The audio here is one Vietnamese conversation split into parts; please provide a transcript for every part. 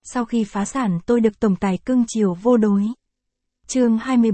Sau khi phá sản tôi được tổng tài cưng chiều vô đối. Chương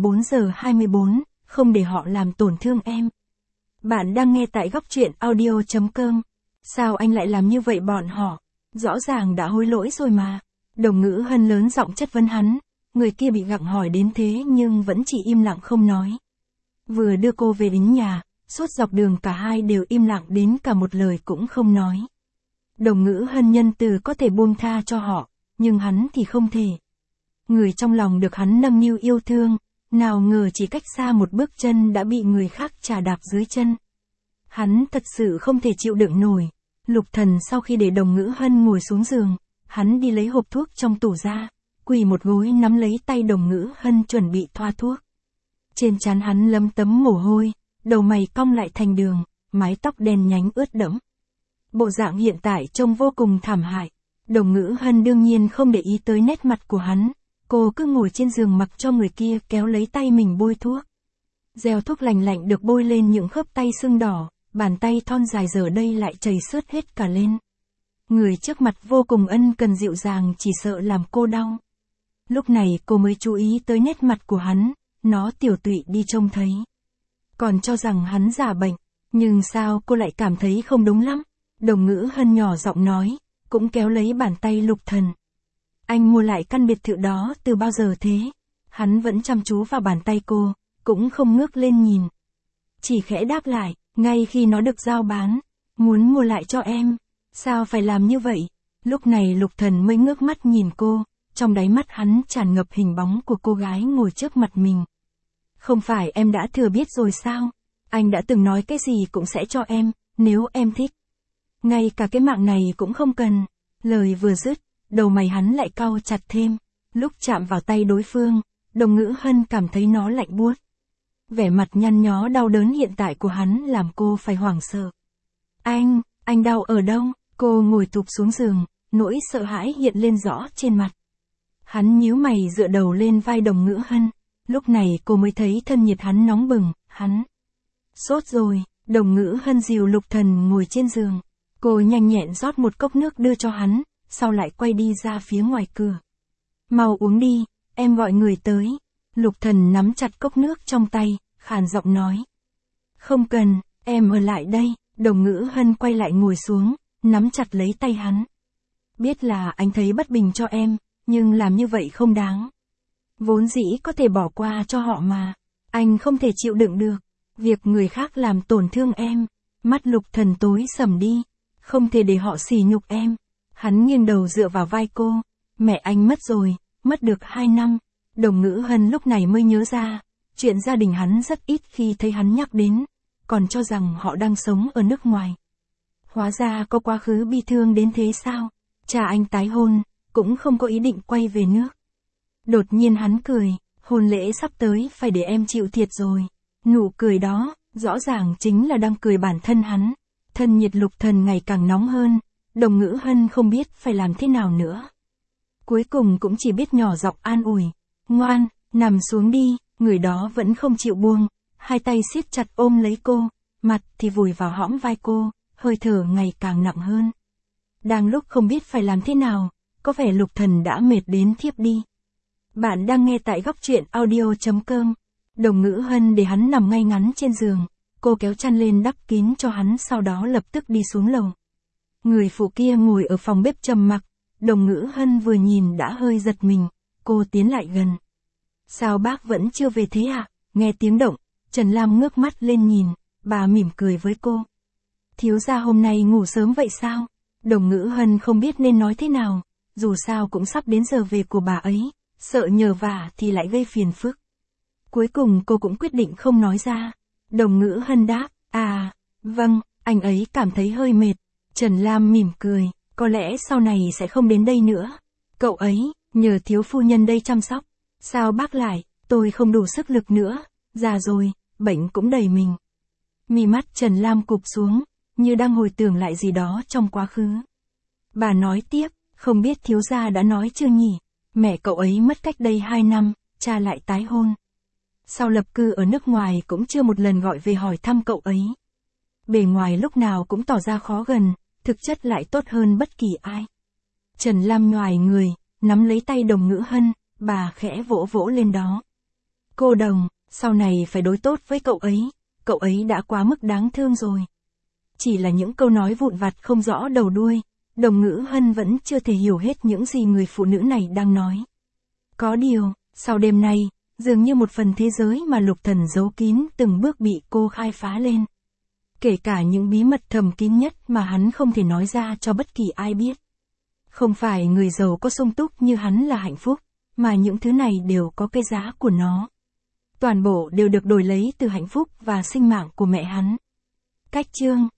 24:24, không để họ làm tổn thương em. Bạn đang nghe tại góc truyện audio.com. Sao anh lại làm như vậy bọn họ? Rõ ràng đã hối lỗi rồi mà. Đồng Ngữ Hân lớn giọng chất vấn hắn. Người kia bị gặng hỏi đến thế nhưng vẫn chỉ im lặng không nói. Vừa đưa cô về đến nhà, suốt dọc đường cả hai đều im lặng đến cả một lời cũng không nói. Đồng Ngữ Hân nhân từ có thể buông tha cho họ, nhưng hắn thì không thể. Người trong lòng được hắn nâng niu yêu thương, nào ngờ chỉ cách xa một bước chân đã bị người khác chà đạp dưới chân. Hắn thật sự không thể chịu đựng nổi. Lục Thần sau khi để Đồng Ngữ Hân ngồi xuống giường, hắn đi lấy hộp thuốc trong tủ ra, quỳ một gối nắm lấy tay Đồng Ngữ Hân chuẩn bị thoa thuốc. Trên trán hắn lấm tấm mồ hôi, đầu mày cong lại thành đường, mái tóc đen nhánh ướt đẫm. Bộ dạng hiện tại trông vô cùng thảm hại. Đồng Ngữ Hân đương nhiên không để ý tới nét mặt của hắn, cô cứ ngồi trên giường mặc cho người kia kéo lấy tay mình bôi thuốc. Gel thuốc lành lạnh được bôi lên những khớp tay sưng đỏ, bàn tay thon dài giờ đây lại chảy xước hết cả lên. Người trước mặt vô cùng ân cần dịu dàng chỉ sợ làm cô đau. Lúc này cô mới chú ý tới nét mặt của hắn, nó tiểu tụy đi trông thấy. Còn cho rằng hắn giả bệnh, nhưng sao cô lại cảm thấy không đúng lắm. Đồng Ngữ Hân nhỏ giọng nói, cũng kéo lấy bàn tay Lục Thần. Anh mua lại căn biệt thự đó từ bao giờ thế? Hắn vẫn chăm chú vào bàn tay cô, cũng không ngước lên nhìn. Chỉ khẽ đáp lại, ngay khi nó được giao bán, muốn mua lại cho em. Sao phải làm như vậy? Lúc này Lục Thần mới ngước mắt nhìn cô, trong đáy mắt hắn tràn ngập hình bóng của cô gái ngồi trước mặt mình. Không phải em đã thừa biết rồi sao? Anh đã từng nói cái gì cũng sẽ cho em, nếu em thích. Ngay cả cái mạng này cũng không cần. Lời vừa dứt, đầu mày hắn lại cau chặt thêm. Lúc chạm vào tay đối phương, Đồng Ngữ Hân cảm thấy nó lạnh buốt. Vẻ mặt nhăn nhó đau đớn hiện tại của hắn làm cô phải hoảng sợ. Anh đau ở đâu? Cô ngồi tụp xuống giường, nỗi sợ hãi hiện lên rõ trên mặt. Hắn nhíu mày dựa đầu lên vai Đồng Ngữ Hân. Lúc này cô mới thấy thân nhiệt hắn nóng bừng, hắn sốt rồi. Đồng Ngữ Hân dìu Lục Thần ngồi trên giường. Cô nhanh nhẹn rót một cốc nước đưa cho hắn, sau lại quay đi ra phía ngoài cửa. Mau uống đi, em gọi người tới. Lục Thần nắm chặt cốc nước trong tay, khàn giọng nói. Không cần, em ở lại đây. Đồng Ngữ Hân quay lại ngồi xuống, nắm chặt lấy tay hắn. Biết là anh thấy bất bình cho em, nhưng làm như vậy không đáng. Vốn dĩ có thể bỏ qua cho họ mà. Anh không thể chịu đựng được việc người khác làm tổn thương em. Mắt Lục Thần tối sầm đi. Không thể để họ sỉ nhục em. Hắn nghiêng đầu dựa vào vai cô. Mẹ anh mất rồi, mất được 2 năm. Đồng Ngữ Hân lúc này mới nhớ ra, chuyện gia đình hắn rất ít khi thấy hắn nhắc đến, còn cho rằng họ đang sống ở nước ngoài. Hóa ra có quá khứ bi thương đến thế sao? Cha anh tái hôn, cũng không có ý định quay về nước. Đột nhiên hắn cười, hôn lễ sắp tới phải để em chịu thiệt rồi. Nụ cười đó, rõ ràng chính là đang cười bản thân hắn. Thân nhiệt Lục Thần ngày càng nóng hơn, Đồng Ngữ Hân không biết phải làm thế nào nữa. Cuối cùng cũng chỉ biết nhỏ giọng an ủi. Ngoan, nằm xuống đi. Người đó vẫn không chịu buông, hai tay siết chặt ôm lấy cô, mặt thì vùi vào hõm vai cô, hơi thở ngày càng nặng hơn. Đang lúc không biết phải làm thế nào, có vẻ Lục Thần đã mệt đến thiếp đi. Bạn đang nghe tại góc truyện audio.com. Đồng Ngữ Hân để hắn nằm ngay ngắn trên giường, cô kéo chăn lên đắp kín cho hắn sau đó lập tức đi xuống lầu. Người phụ kia ngồi ở phòng bếp trầm mặc, Đồng Ngữ Hân vừa nhìn đã hơi giật mình, cô tiến lại gần. Sao bác vẫn chưa về thế ạ? Nghe tiếng động, Trần Lam ngước mắt lên nhìn, bà mỉm cười với cô. Thiếu gia hôm nay ngủ sớm vậy sao? Đồng Ngữ Hân không biết nên nói thế nào, dù sao cũng sắp đến giờ về của bà ấy, sợ nhờ vả thì lại gây phiền phức. Cuối cùng cô cũng quyết định không nói ra. Đồng Ngữ Hân đáp, vâng, anh ấy cảm thấy hơi mệt. Trần Lam mỉm cười, có lẽ sau này sẽ không đến đây nữa. Cậu ấy, nhờ thiếu phu nhân đây chăm sóc. Sao bác lại, tôi không đủ sức lực nữa, già rồi, bệnh cũng đầy mình. Mí mắt Trần Lam cụp xuống, như đang hồi tưởng lại gì đó trong quá khứ. Bà nói tiếp, không biết thiếu gia đã nói chưa nhỉ, mẹ cậu ấy mất cách đây 2 năm, cha lại tái hôn. Sau lập cư ở nước ngoài cũng chưa một lần gọi về hỏi thăm cậu ấy. Bề ngoài lúc nào cũng tỏ ra khó gần, thực chất lại tốt hơn bất kỳ ai. Trần Lam nhoài người, nắm lấy tay Đồng Ngữ Hân, bà khẽ vỗ vỗ lên đó. Cô Đồng, sau này phải đối tốt với cậu ấy đã quá mức đáng thương rồi. Chỉ là những câu nói vụn vặt không rõ đầu đuôi, Đồng Ngữ Hân vẫn chưa thể hiểu hết những gì người phụ nữ này đang nói. Có điều, sau đêm nay, dường như một phần thế giới mà Lục Thần giấu kín từng bước bị cô khai phá lên. Kể cả những bí mật thầm kín nhất mà hắn không thể nói ra cho bất kỳ ai biết. Không phải người giàu có sung túc như hắn là hạnh phúc, mà những thứ này đều có cái giá của nó. Toàn bộ đều được đổi lấy từ hạnh phúc và sinh mạng của mẹ hắn. Cách chương